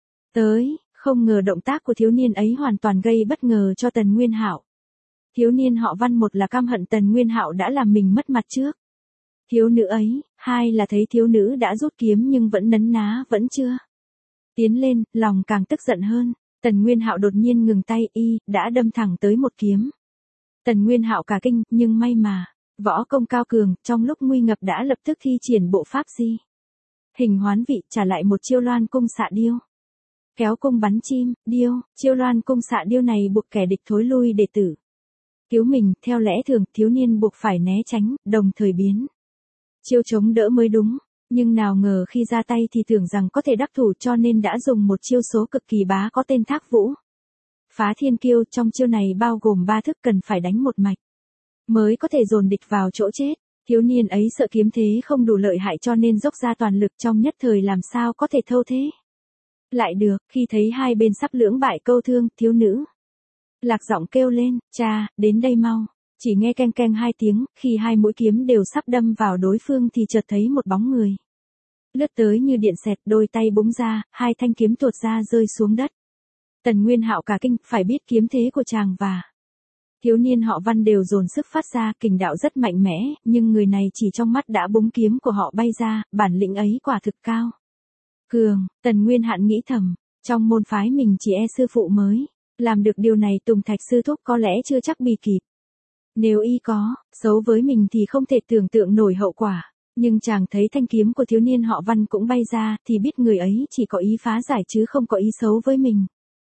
A: tới. Không ngờ động tác của thiếu niên ấy hoàn toàn gây bất ngờ cho Tần Nguyên Hạo. Thiếu niên họ Văn một là căm hận Tần Nguyên Hạo đã làm mình mất mặt trước thiếu nữ ấy, hai là thấy thiếu nữ đã rút kiếm nhưng vẫn nấn ná, vẫn chưa tiến lên, lòng càng tức giận hơn. Tần Nguyên Hạo đột nhiên ngừng tay, Y đã đâm thẳng tới một kiếm. Tần Nguyên Hạo cả kinh, nhưng may mà võ công cao cường, trong lúc nguy ngập đã lập tức thi triển bộ pháp di hình hoán vị, trả lại một chiêu loan cung xạ điêu. Kéo cung bắn chim, điêu, chiêu loan cung xạ điêu này buộc kẻ địch thối lui để tử cứu mình. Theo lẽ thường, thiếu niên buộc phải né tránh, đồng thời biến chiêu chống đỡ mới đúng, nhưng nào ngờ khi ra tay thì tưởng rằng có thể đắc thủ, cho nên đã dùng một chiêu số cực kỳ bá có tên Thác Vũ Phá Thiên Kiêu. Trong chiêu này bao gồm ba thức cần phải đánh một mạch, mới có thể dồn địch vào chỗ chết. Thiếu niên ấy sợ kiếm thế không đủ lợi hại cho nên dốc ra toàn lực, trong nhất thời làm sao có thể thâu thế. Lại được, khi thấy hai bên sắp lưỡng bại câu thương, thiếu nữ lạc giọng kêu lên, cha, đến đây mau. Chỉ nghe keng keng hai tiếng, khi hai mũi kiếm đều sắp đâm vào đối phương thì chợt thấy một bóng người lướt tới như điện xẹt, đôi tay búng ra, hai thanh kiếm tuột ra rơi xuống đất. Tần Nguyên Hạo cả kinh, phải biết kiếm thế của chàng và thiếu niên họ Văn đều dồn sức phát ra, kình đạo rất mạnh mẽ, nhưng người này chỉ trong mắt đã búng kiếm của họ bay ra, bản lĩnh ấy quả thực cao cường. Tần Nguyên Hạn nghĩ thầm, trong môn phái mình chỉ e sư phụ mới làm được điều này, Tùng Thạch sư thúc có lẽ chưa chắc bì kịp. Nếu y có xấu với mình thì không thể tưởng tượng nổi hậu quả. Nhưng chàng thấy thanh kiếm của thiếu niên họ Văn cũng bay ra, thì biết người ấy chỉ có ý phá giải chứ không có ý xấu với mình.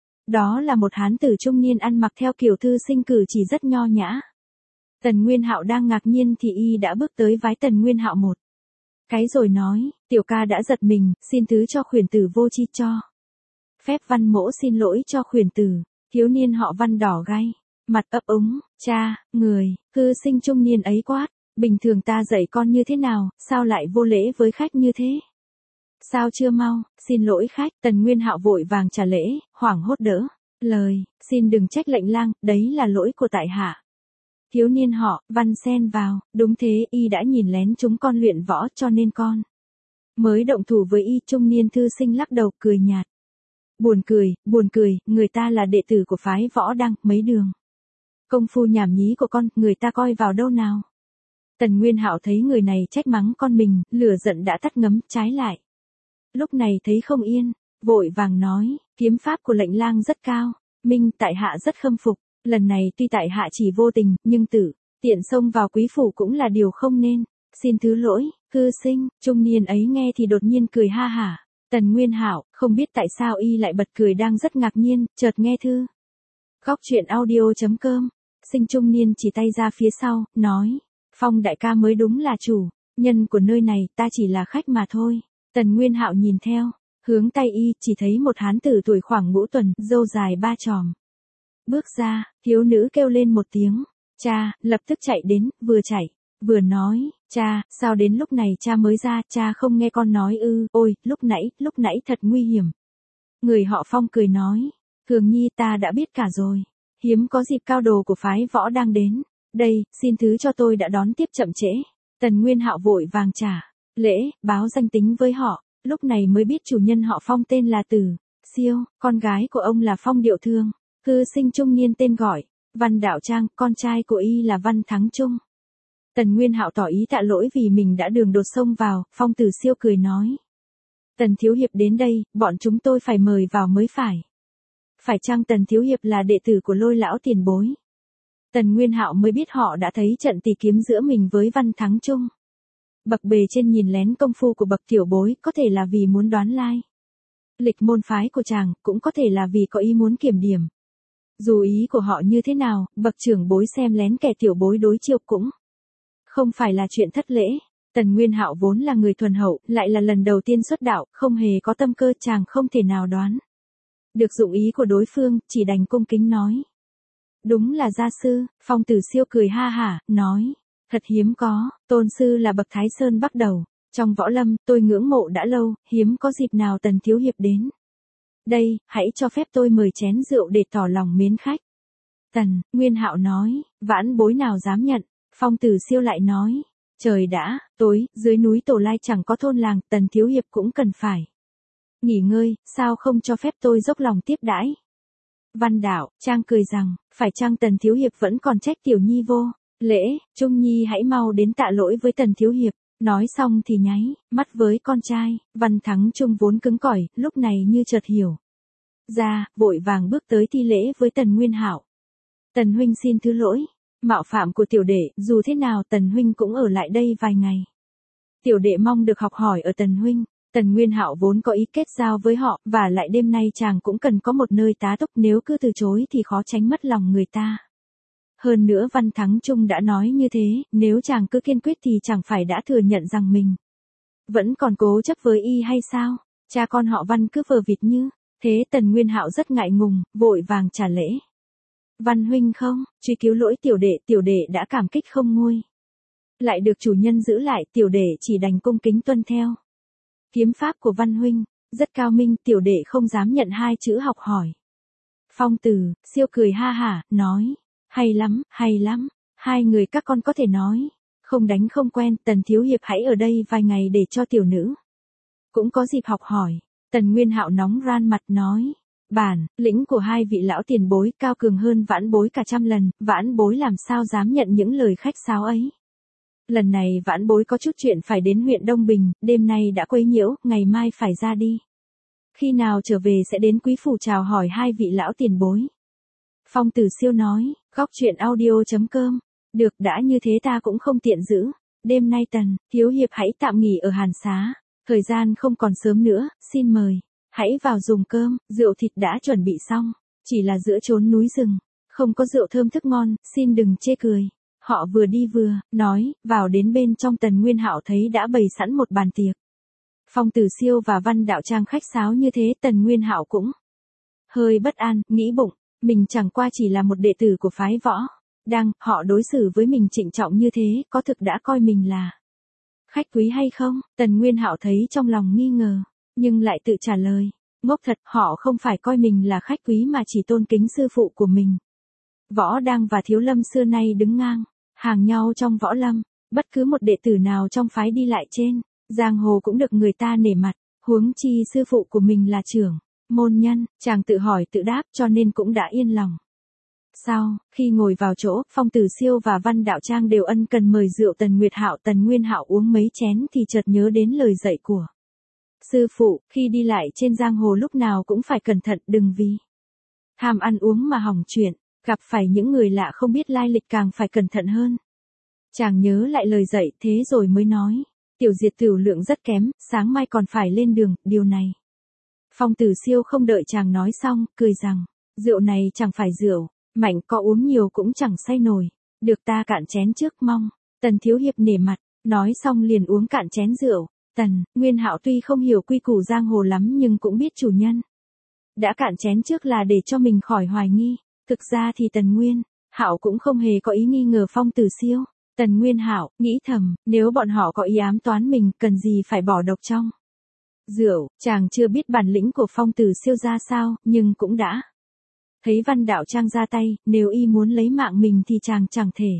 A: Đó là một hán tử trung niên ăn mặc theo kiểu thư sinh, cử chỉ rất nho nhã. Tần Nguyên Hạo đang ngạc nhiên thì y đã bước tới vái Tần Nguyên Hạo một cái rồi nói, tiểu ca đã giật mình, xin thứ cho khuyển tử vô chi cho phép Văn mỗ xin lỗi cho khuyển tử. Thiếu niên họ Văn đỏ gay mặt, ấp úng, cha, người thư sinh trung niên ấy quát, bình thường ta dạy con như thế nào, sao lại vô lễ với khách như thế? Sao chưa mau, xin lỗi khách. Tần Nguyên Hạo vội vàng trả lễ, hoảng hốt đỡ lời, xin đừng trách lệnh lang, đấy là lỗi của tại hạ. Thiếu niên họ Văn xen vào, đúng thế, y đã nhìn lén chúng con luyện võ cho nên con mới động thủ với y. Trung niên thư sinh lắc đầu cười nhạt, buồn cười, buồn cười, người ta là đệ tử của phái Võ Đăng, mấy đường công phu nhảm nhí của con, người ta coi vào đâu nào. Tần Nguyên Hạo thấy người này trách mắng con mình, lửa giận đã tắt ngấm, trái lại lúc này thấy không yên, vội vàng nói, kiếm pháp của lệnh lang rất cao, minh tại hạ rất khâm phục, lần này tuy tại hạ chỉ vô tình, nhưng tử tiện xông vào quý phủ cũng là điều không nên, xin thứ lỗi. Cư sinh trung niên ấy nghe thì đột nhiên cười ha hả. Tần Nguyên Hạo không biết tại sao y lại bật cười, đang rất ngạc nhiên, chợt nghe thư góc truyện audio chấm com. Sinh trung niên chỉ tay ra phía sau, nói, Phong đại ca mới đúng là chủ nhân của nơi này, ta chỉ là khách mà thôi. Tần Nguyên Hạo nhìn theo hướng tay y, chỉ thấy một hán tử tuổi khoảng ngũ tuần, râu dài ba chòm bước ra. Thiếu nữ kêu lên một tiếng, cha, lập tức chạy đến, vừa chạy vừa nói, cha, sao đến lúc này cha mới ra, cha không nghe con nói ư? Ôi, lúc nãy, lúc nãy thật nguy hiểm. Người họ Phong cười nói, Thường Nhi ta đã biết cả rồi, hiếm có dịp cao đồ của phái Võ đang đến, đây, xin thứ cho tôi đã đón tiếp chậm trễ. Tần Nguyên Hạo vội vàng trả lễ, báo danh tính với họ, lúc này mới biết chủ nhân họ Phong tên là Tử Siêu, con gái của ông là Phong Điệu Thương. Cư sinh trung niên tên gọi Văn Đạo Trang, con trai của y là Văn Thắng Trung. Tần Nguyên Hạo tỏ ý tạ lỗi vì mình đã đường đột xông vào. Phong Tử Siêu cười nói, Tần thiếu hiệp đến đây, bọn chúng tôi phải mời vào mới phải. Phải chăng Tần thiếu hiệp là đệ tử của Lôi lão tiền bối? Tần Nguyên Hạo mới biết họ đã thấy trận tỷ kiếm giữa mình với Văn Thắng Trung. Bậc bề trên nhìn lén công phu của bậc tiểu bối, có thể là vì muốn đoán lai lịch môn phái của chàng, cũng có thể là vì có ý muốn kiểm điểm. Dù ý của họ như thế nào, bậc trưởng bối xem lén kẻ tiểu bối đối chiêu cũng không phải là chuyện thất lễ. Tần Nguyên Hạo vốn là người thuần hậu, lại là lần đầu tiên xuất đạo, không hề có tâm cơ, chàng không thể nào đoán được dụng ý của đối phương, chỉ đành cung kính nói, đúng là gia sư. Phong Tử Siêu cười ha hả, nói, thật hiếm có, tôn sư là bậc Thái Sơn bắt đầu, trong võ lâm, tôi ngưỡng mộ đã lâu, hiếm có dịp nào Tần thiếu hiệp đến. Đây, hãy cho phép tôi mời chén rượu để tỏ lòng mến khách. Tần Nguyên Hạo nói, vãn bối nào dám nhận. Phong Tử Siêu lại nói, trời đã tối, dưới núi Tổ Lai chẳng có thôn làng, Tần thiếu hiệp cũng cần phải nghỉ ngơi, sao không cho phép tôi dốc lòng tiếp đãi. Văn Đạo Trang cười rằng, phải chăng Tần thiếu hiệp vẫn còn trách tiểu nhi vô lễ, Trung nhi hãy mau đến tạ lỗi với Tần thiếu hiệp. Nói xong thì nháy mắt với con trai. Văn Thắng Trung vốn cứng cỏi, lúc này như chợt hiểu ra, vội vàng bước tới thi lễ với Tần Nguyên Hạo. Tần huynh xin thứ lỗi, mạo phạm của tiểu đệ, dù thế nào Tần huynh cũng ở lại đây vài ngày. Tiểu đệ mong được học hỏi ở Tần huynh. Tần Nguyên Hạo vốn có ý kết giao với họ, và lại đêm nay chàng cũng cần có một nơi tá túc, nếu cứ từ chối thì khó tránh mất lòng người ta. Hơn nữa Văn Thắng Trung đã nói như thế, nếu chàng cứ kiên quyết thì chẳng phải đã thừa nhận rằng mình vẫn còn cố chấp với y hay sao? Cha con họ Văn cứ vờ vịt như thế. Tần Nguyên Hạo rất ngại ngùng, vội vàng trả lễ. Văn huynh không, truy cứu lỗi tiểu đệ, tiểu đệ đã cảm kích không nguôi. Lại được chủ nhân giữ lại, tiểu đệ chỉ đành cung kính tuân theo. Kiếm pháp của Văn huynh, rất cao minh, tiểu đệ không dám nhận hai chữ học hỏi. Phong Tử, Siêu cười ha hả, nói, hay lắm, hay lắm, hai người các con có thể nói, không đánh không quen, Tần thiếu hiệp hãy ở đây vài ngày để cho tiểu nữ cũng có dịp học hỏi. Tần Nguyên Hạo nóng ran mặt nói, bản lĩnh của hai vị lão tiền bối cao cường hơn vãn bối cả trăm lần, vãn bối làm sao dám nhận những lời khách sáo ấy. Lần này vãn bối có chút chuyện phải đến huyện Đông Bình, đêm nay đã quấy nhiễu, ngày mai phải ra đi. Khi nào trở về sẽ đến quý phủ chào hỏi hai vị lão tiền bối. Phong Tử Siêu nói, góc truyện audio chấm com, được đã như thế ta cũng không tiện giữ. Đêm nay Tần thiếu hiệp hãy tạm nghỉ ở Hàn Xá, thời gian không còn sớm nữa, xin mời, hãy vào dùng cơm, rượu thịt đã chuẩn bị xong, chỉ là giữa chốn núi rừng, không có rượu thơm thức ngon, xin đừng chê cười. Họ vừa đi vừa nói, vào đến bên trong Tần Nguyên Hạo thấy đã bày sẵn một bàn tiệc. Phong Tử Siêu và Văn Đạo Trang khách sáo như thế, Tần Nguyên Hạo cũng hơi bất an, nghĩ bụng, mình chẳng qua chỉ là một đệ tử của phái võ, đang họ đối xử với mình trịnh trọng như thế, có thực đã coi mình là khách quý hay không? Tần Nguyên Hạo thấy trong lòng nghi ngờ, nhưng lại tự trả lời, ngốc thật, họ không phải coi mình là khách quý mà chỉ tôn kính sư phụ của mình. Võ Đang và Thiếu Lâm xưa nay đứng ngang hàng nhau trong võ lâm, bất cứ một đệ tử nào trong phái đi lại trên giang hồ cũng được người ta nể mặt, huống chi sư phụ của mình là trưởng môn nhân. Chàng tự hỏi tự đáp cho nên cũng đã yên lòng. Sau khi ngồi vào chỗ, Phong Tử Siêu và Văn Đạo Trang đều ân cần mời rượu Tần Nguyệt Hạo. Tần Nguyên Hạo uống mấy chén thì chợt nhớ đến lời dạy của sư phụ, khi đi lại trên giang hồ lúc nào cũng phải cẩn thận, đừng vì ham ăn uống mà hỏng chuyện, gặp phải những người lạ không biết lai lịch càng phải cẩn thận hơn. Chàng nhớ lại lời dạy thế rồi mới nói, tiểu diệt tửu lượng rất kém, sáng mai còn phải lên đường, điều này. Phong Tử Siêu không đợi chàng nói xong, cười rằng, rượu này chẳng phải rượu, mạnh có uống nhiều cũng chẳng say nổi, được ta cạn chén trước, mong Tần thiếu hiệp nể mặt. Nói xong liền uống cạn chén rượu. Tần Nguyên Hạo tuy không hiểu quy củ giang hồ lắm nhưng cũng biết chủ nhân đã cạn chén trước là để cho mình khỏi hoài nghi. Thực ra thì Tần Nguyên Hạo cũng không hề có ý nghi ngờ Phong Tử Siêu. Tần Nguyên Hạo nghĩ thầm, nếu bọn họ có ý ám toán mình, cần gì phải bỏ độc trong rượu. Chàng chưa biết bản lĩnh của Phong Tử Siêu ra sao, nhưng cũng đã thấy Văn Đạo Trang ra tay, nếu y muốn lấy mạng mình thì chàng chẳng thể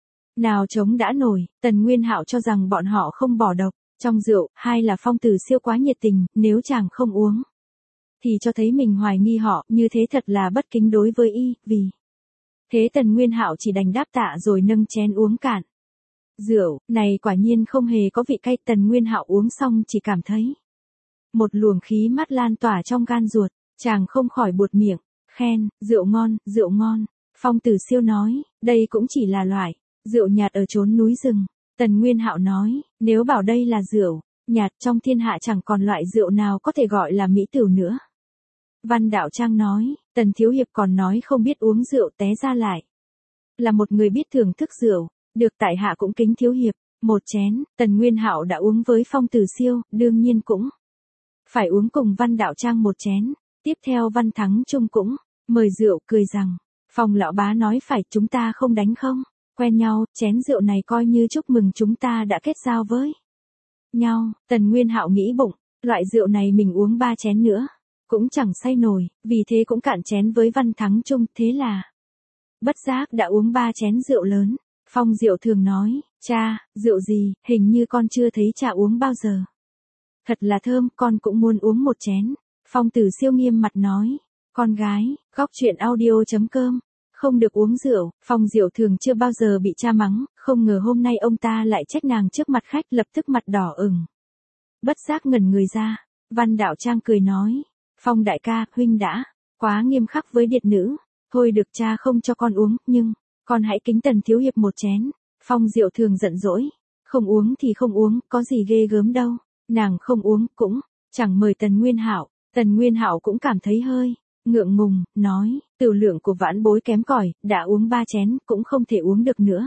A: nào chống đã nổi. Tần Nguyên Hạo cho rằng bọn họ không bỏ độc trong rượu, hai là Phong Tử Siêu quá nhiệt tình, nếu chàng không uống thì cho thấy mình hoài nghi họ, như thế thật là bất kính đối với y, vì thế Tần Nguyên Hạo chỉ đành đáp tạ rồi nâng chén uống cạn. Rượu này quả nhiên không hề có vị cay. Tần Nguyên Hạo uống xong chỉ cảm thấy một luồng khí mát lan tỏa trong gan ruột, chàng không khỏi buột miệng, khen, rượu ngon, rượu ngon. Phong Tử Siêu nói, đây cũng chỉ là loại rượu nhạt ở chốn núi rừng. Tần Nguyên Hạo nói, nếu bảo đây là rượu nhạt trong thiên hạ chẳng còn loại rượu nào có thể gọi là mỹ tửu nữa. Văn Đạo Trang nói, Tần thiếu hiệp còn nói không biết uống rượu, té ra lại là một người biết thưởng thức rượu, được tại hạ cũng kính thiếu hiệp một chén. Tần Nguyên Hạo đã uống với Phong Tử Siêu, đương nhiên cũng phải uống cùng Văn Đạo Trang một chén. Tiếp theo Văn Thắng Trung cũng mời rượu, cười rằng, Phong lão bá nói phải, chúng ta không đánh không quen nhau, chén rượu này coi như chúc mừng chúng ta đã kết giao với nhau. Tần Nguyên Hạo nghĩ bụng, loại rượu này mình uống ba chén nữa cũng chẳng say nổi, vì thế cũng cạn chén với Văn Thắng Trung. Thế là bất giác đã uống ba chén rượu lớn. Phong Diệu thường nói, cha, rượu gì, hình như con chưa thấy cha uống bao giờ. Thật là thơm, con cũng muốn uống một chén. Phong Tử Siêu nghiêm mặt nói, con gái, góc truyện audio chấm com, không được uống rượu. Phong Diệu thường chưa bao giờ bị cha mắng, không ngờ hôm nay ông ta lại trách nàng trước mặt khách, lập tức mặt đỏ ửng, bất giác ngẩn người ra. Văn Đạo Trang cười nói, Phong đại ca, huynh đã quá nghiêm khắc với điệt nữ, thôi được, cha không cho con uống, nhưng con hãy kính Tần thiếu hiệp một chén. Phong Diệu thường giận dỗi, không uống thì không uống, có gì ghê gớm đâu. Nàng không uống cũng chẳng mời Tần Nguyên Hạo. Tần Nguyên Hạo cũng cảm thấy hơi ngượng ngùng, nói, tửu lượng của vãn bối kém cỏi, đã uống ba chén cũng không thể uống được nữa.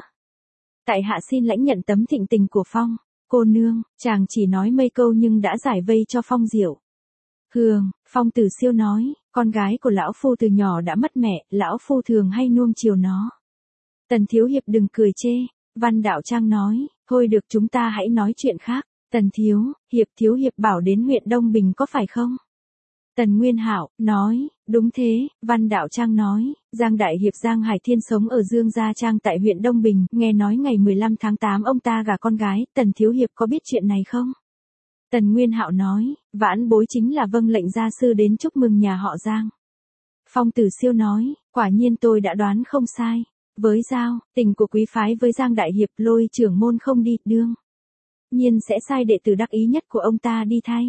A: Tại hạ xin lãnh nhận tấm thịnh tình của Phong cô nương. Chàng chỉ nói mấy câu nhưng đã giải vây cho Phong Diệu Phong Tử Siêu nói, con gái của lão phu từ nhỏ đã mất mẹ, lão phu thường hay nuông chiều nó. Tần thiếu hiệp đừng cười chê, Văn Đạo Trang nói, thôi được chúng ta hãy nói chuyện khác. Tần thiếu, hiệp thiếu hiệp bảo đến huyện Đông Bình có phải không? Tần Nguyên Hạo nói, đúng thế, Văn Đạo Trang nói, Giang Đại Hiệp Giang Hải Thiên sống ở Dương Gia Trang tại huyện Đông Bình, nghe nói ngày mười lăm tháng tám ông ta gả con gái, Tần thiếu hiệp có biết chuyện này không? Tần Nguyên Hạo nói, vãn bối chính là vâng lệnh gia sư đến chúc mừng nhà họ Giang. Phong Tử Siêu nói, quả nhiên tôi đã đoán không sai. Với giao, tình của quý phái với Giang Đại Hiệp Lôi trưởng môn không đi, đương nhiên sẽ sai đệ tử đắc ý nhất của ông ta đi thay.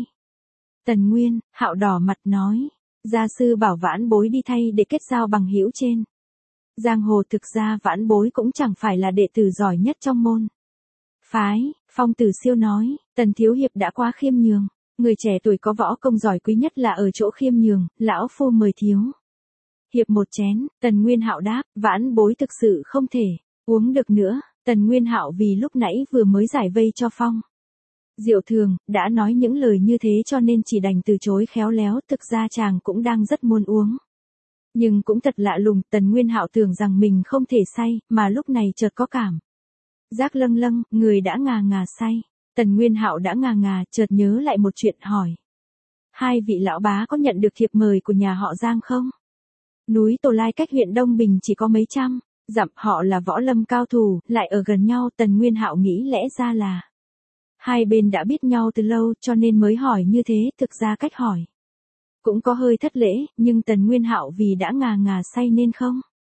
A: Tần Nguyên Hạo đỏ mặt nói, gia sư bảo vãn bối đi thay để kết giao bằng hữu trên giang hồ, thực ra vãn bối cũng chẳng phải là đệ tử giỏi nhất trong môn phái. Phong Tử Siêu nói, Tần thiếu hiệp đã quá khiêm nhường, người trẻ tuổi có võ công giỏi quý nhất là ở chỗ khiêm nhường, lão phu mời thiếu hiệp một chén. Tần Nguyên Hạo đáp, vãn bối thực sự không thể uống được nữa. Tần Nguyên Hạo vì lúc nãy vừa mới giải vây cho Phong Diệu Thường, đã nói những lời như thế cho nên chỉ đành từ chối khéo léo, thực ra chàng cũng đang rất muốn uống. Nhưng cũng thật lạ lùng, Tần Nguyên Hạo tưởng rằng mình không thể say, mà lúc này chợt có cảm giác lâng lâng, người đã ngà ngà say. Tần Nguyên Hạo đã ngà ngà, chợt nhớ lại một chuyện hỏi. Hai vị lão bá có nhận được thiệp mời của nhà họ Giang không? Núi Tổ Lai cách huyện Đông Bình chỉ có mấy trăm dặm, họ là võ lâm cao thủ, lại ở gần nhau. Tần Nguyên Hạo nghĩ lẽ ra là hai bên đã biết nhau từ lâu cho nên mới hỏi như thế, thực ra cách hỏi cũng có hơi thất lễ, nhưng Tần Nguyên Hạo vì đã ngà ngà say nên không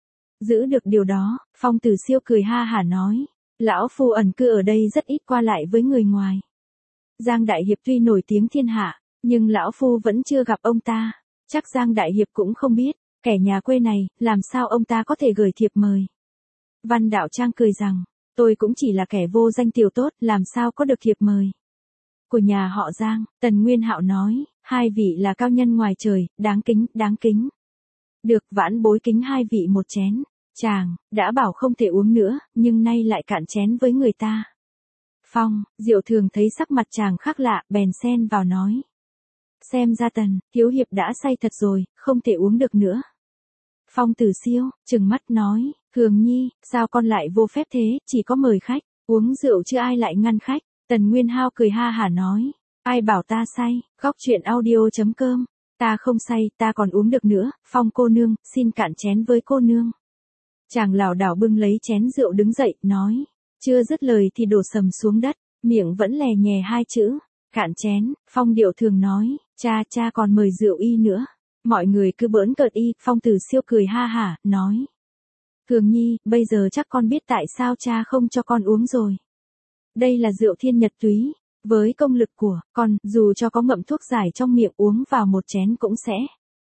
A: giữ được điều đó. Phong Tử Siêu cười ha hả nói, lão phu ẩn cư ở đây rất ít qua lại với người ngoài. Giang Đại Hiệp tuy nổi tiếng thiên hạ, nhưng lão phu vẫn chưa gặp ông ta, chắc Giang Đại Hiệp cũng không biết, kẻ nhà quê này, làm sao ông ta có thể gửi thiệp mời. Văn Đạo Trang cười rằng, tôi cũng chỉ là kẻ vô danh tiểu tốt, làm sao có được thiệp mời của nhà họ Giang. Tần Nguyên Hạo nói, hai vị là cao nhân ngoài trời, đáng kính, đáng kính. Được, vãn bối kính hai vị một chén. Chàng đã bảo không thể uống nữa, nhưng nay lại cạn chén với người ta. Phong Diệu Thường thấy sắc mặt chàng khác lạ, bèn xen vào nói, xem ra Tần thiếu hiệp đã say thật rồi, không thể uống được nữa. Phong Tử Siêu trừng mắt nói, Thường Nhi, sao con lại vô phép thế, chỉ có mời khách uống rượu chứ ai lại ngăn khách. Tần Nguyên Hao cười ha hả nói, ai bảo ta say. Góc truyện audio chấm com, ta không say, ta còn uống được nữa. Phong cô nương, xin cạn chén với cô nương. Chàng lảo đảo bưng lấy chén rượu đứng dậy, nói, chưa dứt lời thì đổ sầm xuống đất, miệng vẫn lè nhè hai chữ, cạn chén. Phong Điệu Thường nói, cha cha còn mời rượu y nữa. Mọi người cứ bỡn cợt y. Phong Tử Siêu cười ha hả, nói, Thường Nhi, bây giờ chắc con biết tại sao cha không cho con uống rồi. Đây là rượu thiên nhật túy, với công lực của con, dù cho có ngậm thuốc giải trong miệng uống vào một chén cũng sẽ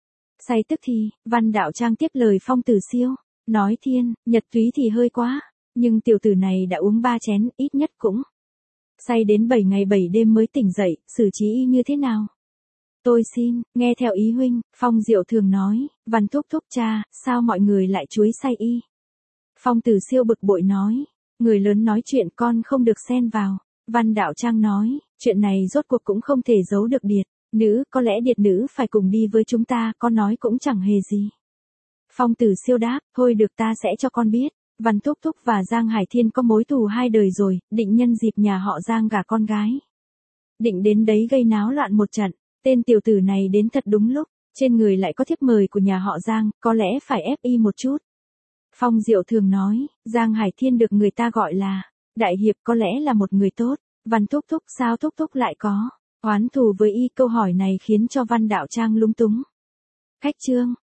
A: say tức thì. Văn Đạo Trang tiếp lời Phong Tử Siêu, nói thiên nhật túy thì hơi quá, nhưng tiểu tử này đã uống ba chén, ít nhất cũng say đến bảy ngày bảy đêm mới tỉnh dậy, xử trí y như thế nào? Tôi xin, nghe theo ý huynh. Phong Diệu Thường nói, Văn thúc thúc cha, sao mọi người lại chuối say y? Phong Tử Siêu bực bội nói, người lớn nói chuyện con không được xen vào. Văn Đạo Trang nói, chuyện này rốt cuộc cũng không thể giấu được điệt nữ, có lẽ điệt nữ phải cùng đi với chúng ta, con nói cũng chẳng hề gì. Phong Tử Siêu đáp, thôi được, ta sẽ cho con biết. Văn thúc thúc và Giang Hải Thiên có mối thù hai đời rồi, định nhân dịp nhà họ Giang gả con gái, định đến đấy gây náo loạn một trận. Tên tiểu tử này đến thật đúng lúc, trên người lại có thiếp mời của nhà họ Giang, có lẽ phải ép y một chút. Phong Diệu Thường nói, Giang Hải Thiên được người ta gọi là đại hiệp, có lẽ là một người tốt. Văn thúc thúc, sao thúc thúc lại có oán thù với y? Câu hỏi này khiến cho Văn Đạo Trang lúng túng. Khách chương